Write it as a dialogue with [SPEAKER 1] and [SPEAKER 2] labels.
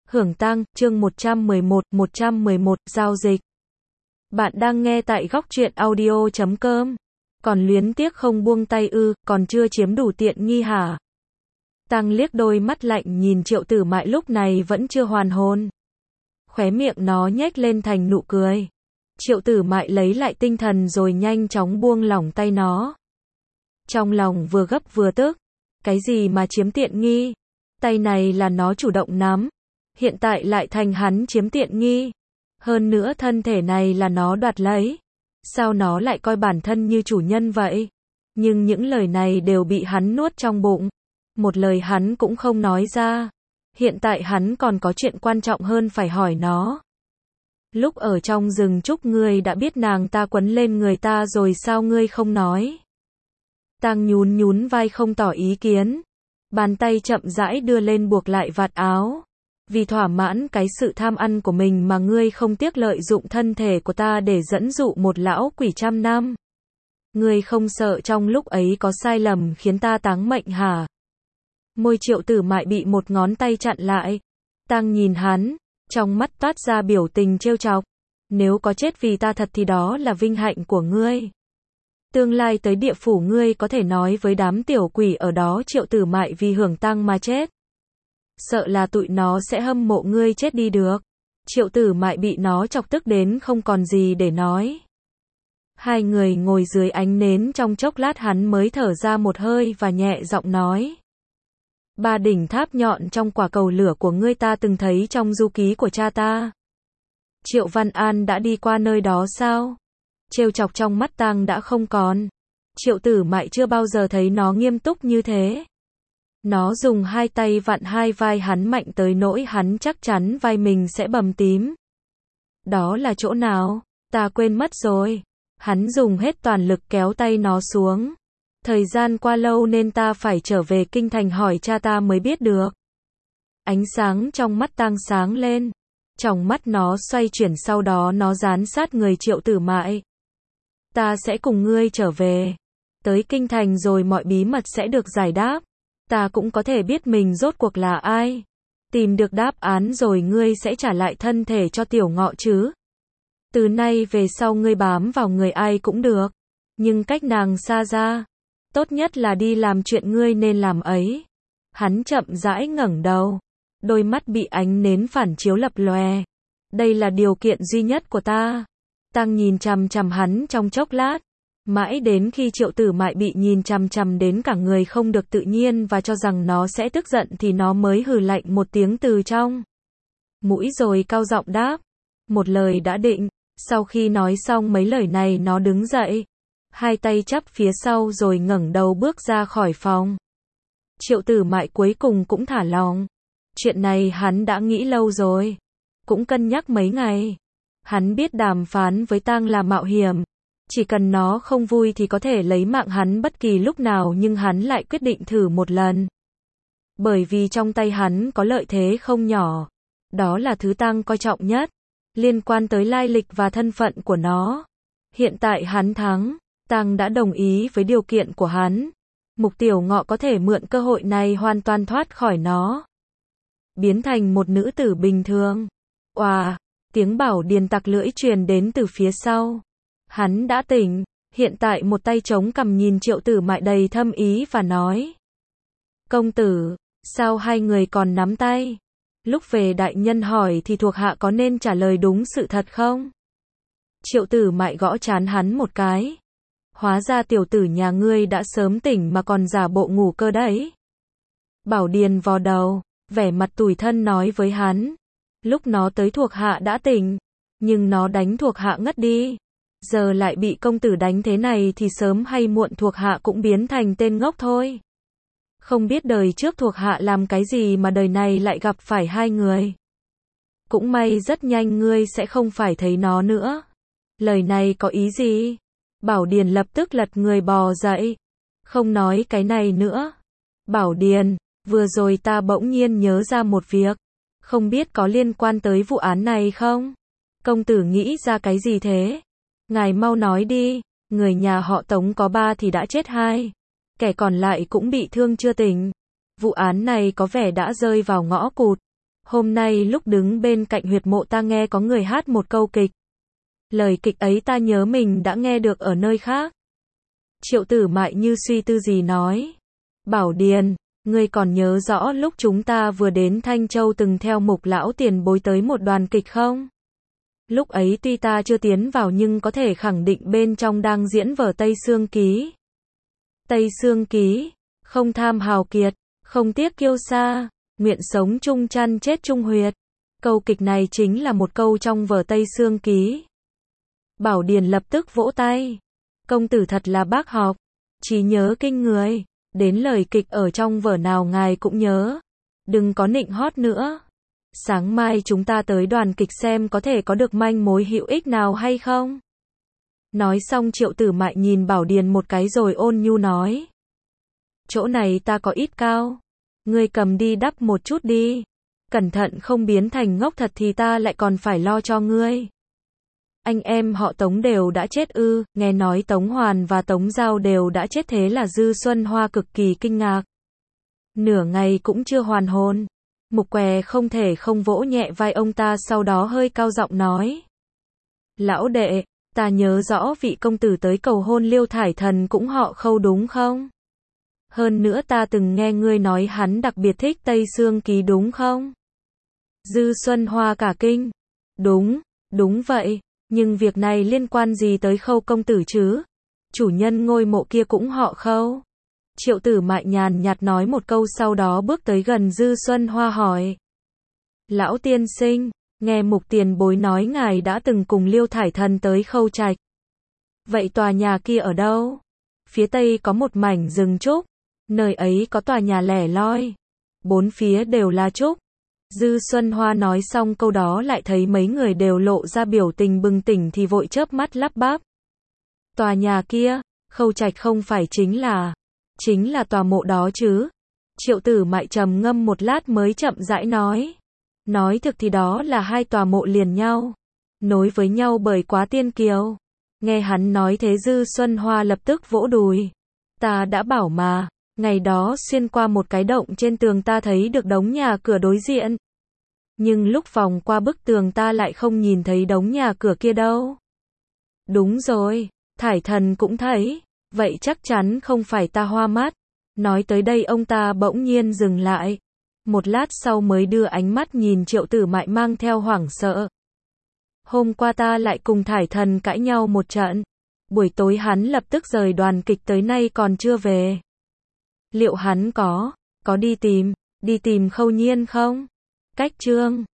[SPEAKER 1] Hưởng tăng, chương 111, giao dịch. Bạn đang nghe tại góc truyện audio.com. Còn luyến tiếc không buông tay ư, còn chưa chiếm đủ tiện nghi hả? Tăng liếc đôi mắt lạnh nhìn Triệu Tử Mại lúc này vẫn chưa hoàn hồn. Khóe miệng nó nhếch lên thành nụ cười. Triệu Tử Mại lấy lại tinh thần rồi nhanh chóng buông lỏng tay nó. Trong lòng vừa gấp vừa tức. Cái gì mà chiếm tiện nghi? Tay này là nó chủ động nắm. Hiện tại lại thành hắn chiếm tiện nghi. Hơn nữa thân thể này là nó đoạt lấy. Sao nó lại coi bản thân như chủ nhân vậy? Nhưng những lời này đều bị hắn nuốt trong bụng. Một lời hắn cũng không nói ra. Hiện tại hắn còn có chuyện quan trọng hơn phải hỏi nó. Lúc ở trong rừng trúc ngươi đã biết nàng ta quấn lên người ta rồi sao ngươi không nói? Tang nhún vai không tỏ ý kiến. Bàn tay chậm rãi đưa lên buộc lại vạt áo. Vì thỏa mãn cái sự tham ăn của mình mà ngươi không tiếc lợi dụng thân thể của ta để dẫn dụ một lão quỷ 100 năm. Ngươi không sợ trong lúc ấy có sai lầm khiến ta táng mệnh hả? Môi Triệu Tử Mại bị một ngón tay chặn lại. Tang nhìn hắn, trong mắt toát ra biểu tình trêu chọc. Nếu có chết vì ta thật thì đó là vinh hạnh của ngươi. Tương lai tới địa phủ ngươi có thể nói với đám tiểu quỷ ở đó Triệu Tử Mại vì hưởng tăng mà chết. Sợ là tụi nó sẽ hâm mộ ngươi chết đi được. Triệu Tử Mại bị nó chọc tức đến không còn gì để nói. Hai người ngồi dưới ánh nến trong chốc lát hắn mới thở ra một hơi và nhẹ giọng nói. Ba đỉnh tháp nhọn trong quả cầu lửa của ngươi ta từng thấy trong du ký của cha ta. Triệu Văn An đã đi qua nơi đó sao? Trêu chọc trong mắt Tang đã không còn. Triệu Tử Mại chưa bao giờ thấy nó nghiêm túc như thế. Nó dùng hai tay vặn hai vai hắn mạnh tới nỗi hắn chắc chắn vai mình sẽ bầm tím. Đó là chỗ nào? Ta quên mất rồi. Hắn dùng hết toàn lực kéo tay nó xuống. Thời gian qua lâu nên ta phải trở về kinh thành hỏi cha ta mới biết được. Ánh sáng trong mắt Tang sáng lên. Trong mắt nó xoay chuyển sau đó nó dán sát người Triệu Tử Mại. Ta sẽ cùng ngươi trở về. Tới kinh thành rồi mọi bí mật sẽ được giải đáp. Ta cũng có thể biết mình rốt cuộc là ai. Tìm được đáp án rồi ngươi sẽ trả lại thân thể cho Tiểu Ngọ chứ. Từ nay về sau ngươi bám vào người ai cũng được. Nhưng cách nàng xa ra. Tốt nhất là đi làm chuyện ngươi nên làm ấy. Hắn chậm rãi ngẩng đầu. Đôi mắt bị ánh nến phản chiếu lập lòe. Đây là điều kiện duy nhất của ta. Tang nhìn chằm chằm hắn trong chốc lát. Mãi đến khi Triệu Tử Mại bị nhìn chằm chằm đến cả người không được tự nhiên và cho rằng nó sẽ tức giận thì nó mới hừ lạnh một tiếng từ trong mũi rồi cao giọng đáp. Một lời đã định. Sau khi nói xong mấy lời này nó đứng dậy. Hai tay chắp phía sau rồi ngẩng đầu bước ra khỏi phòng. Triệu Tử Mại cuối cùng cũng thả lòng. Chuyện này hắn đã nghĩ lâu rồi. Cũng cân nhắc mấy ngày. Hắn biết đàm phán với Tang là mạo hiểm. Chỉ cần nó không vui thì có thể lấy mạng hắn bất kỳ lúc nào nhưng hắn lại quyết định thử một lần. Bởi vì trong tay hắn có lợi thế không nhỏ. Đó là thứ Tang coi trọng nhất. Liên quan tới lai lịch và thân phận của nó. Hiện tại hắn thắng. Tang đã đồng ý với điều kiện của hắn. Mục Tiểu Ngọ có thể mượn cơ hội này hoàn toàn thoát khỏi nó. Biến thành một nữ tử bình thường. Oà, tiếng Bảo Điền tặc lưỡi truyền đến từ phía sau. Hắn đã tỉnh, hiện tại một tay chống cằm nhìn Triệu Tử Mại đầy thâm ý và nói. Công tử, sao hai người còn nắm tay? Lúc về đại nhân hỏi thì thuộc hạ có nên trả lời đúng sự thật không? Triệu Tử Mại gõ trán hắn một cái. Hóa ra tiểu tử nhà ngươi đã sớm tỉnh mà còn giả bộ ngủ cơ đấy. Bảo Điền vò đầu, vẻ mặt tủi thân nói với hắn. Lúc nó tới thuộc hạ đã tỉnh, nhưng nó đánh thuộc hạ ngất đi. Giờ lại bị công tử đánh thế này thì sớm hay muộn thuộc hạ cũng biến thành tên ngốc thôi. Không biết đời trước thuộc hạ làm cái gì mà đời này lại gặp phải hai người. Cũng may rất nhanh ngươi sẽ không phải thấy nó nữa. Lời này có ý gì? Bảo Điền lập tức lật người bò dậy. Không nói cái này nữa. Bảo Điền, vừa rồi ta bỗng nhiên nhớ ra một việc. Không biết có liên quan tới vụ án này không? Công tử nghĩ ra cái gì thế? Ngài mau nói đi. Người nhà họ Tống có 3 thì đã chết 2. Kẻ còn lại cũng bị thương chưa tỉnh. Vụ án này có vẻ đã rơi vào ngõ cụt. Hôm nay lúc đứng bên cạnh huyệt mộ ta nghe có người hát một câu kịch. Lời kịch ấy ta nhớ mình đã nghe được ở nơi khác. Triệu Tử Mại như suy tư gì nói. Bảo Điền, ngươi còn nhớ rõ lúc chúng ta vừa đến Thanh Châu từng theo Mục lão tiền bối tới một đoàn kịch không? Lúc ấy tuy ta chưa tiến vào nhưng có thể khẳng định bên trong đang diễn vở Tây Sương Ký. Tây Sương Ký, không tham hào kiệt, không tiếc kiêu sa, nguyện sống chung chăn chết chung huyệt. Câu kịch này chính là một câu trong vở Tây Sương Ký. Bảo Điền lập tức vỗ tay. Công tử thật là bác học, trí nhớ kinh người, đến lời kịch ở trong vở nào ngài cũng nhớ. Đừng có nịnh hót nữa. Sáng mai chúng ta tới đoàn kịch xem có thể có được manh mối hữu ích nào hay không? Nói xong Triệu Tử Mại nhìn Bảo Điền một cái rồi ôn nhu nói. Chỗ này ta có ít cao. Ngươi cầm đi đắp một chút đi. Cẩn thận không biến thành ngốc thật thì ta lại còn phải lo cho ngươi. Anh em họ Tống đều đã chết ư? Nghe nói Tống Hoàn và Tống Giao đều đã chết, thế là Dư Xuân Hoa cực kỳ kinh ngạc. Nửa ngày cũng chưa hoàn hồn. Mục Què không thể không vỗ nhẹ vai ông ta, sau đó hơi cao giọng nói. Lão đệ, ta nhớ rõ vị công tử tới cầu hôn Liêu Thải Thần cũng họ Khâu đúng không? Hơn nữa ta từng nghe ngươi nói hắn đặc biệt thích Tây Sương Ký đúng không? Dư Xuân Hoa cả kinh. Đúng vậy, nhưng việc này liên quan gì tới Khâu công tử chứ? Chủ nhân ngôi mộ kia cũng họ Khâu. Triệu Tử Mại nhàn nhạt nói một câu, sau đó bước tới gần Dư Xuân Hoa hỏi. Lão tiên sinh, nghe Mục tiền bối nói ngài đã từng cùng Liêu Thải Thần tới Khâu Trạch. Vậy tòa nhà kia ở đâu? Phía tây có một mảnh rừng trúc, nơi ấy có tòa nhà lẻ loi, bốn phía đều là trúc. Dư Xuân Hoa nói xong câu đó lại thấy mấy người đều lộ ra biểu tình bừng tỉnh thì vội chớp mắt lắp bắp. Tòa nhà kia, Khâu Trạch không phải chính là tòa mộ đó chứ? Triệu Tử Mại trầm ngâm một lát mới chậm rãi nói. Nói thực thì đó là hai tòa mộ liền nhau, nối với nhau bởi Quá Tiên Kiều. Nghe hắn nói thế Dư Xuân Hoa lập tức vỗ đùi. Ta đã bảo mà, ngày đó xuyên qua một cái động trên tường ta thấy được đống nhà cửa đối diện. Nhưng lúc vòng qua bức tường ta lại không nhìn thấy đống nhà cửa kia đâu. Đúng rồi, Thải Thần cũng thấy. Vậy chắc chắn không phải ta hoa mắt. Nói tới đây ông ta bỗng nhiên dừng lại. Một lát sau mới đưa ánh mắt nhìn Triệu Tử Mại mang theo hoảng sợ. Hôm qua ta lại cùng Thải Thần cãi nhau một trận. Buổi tối hắn lập tức rời đoàn kịch tới nay còn chưa về. Liệu hắn có đi tìm Khâu Nhiên không? Cách chương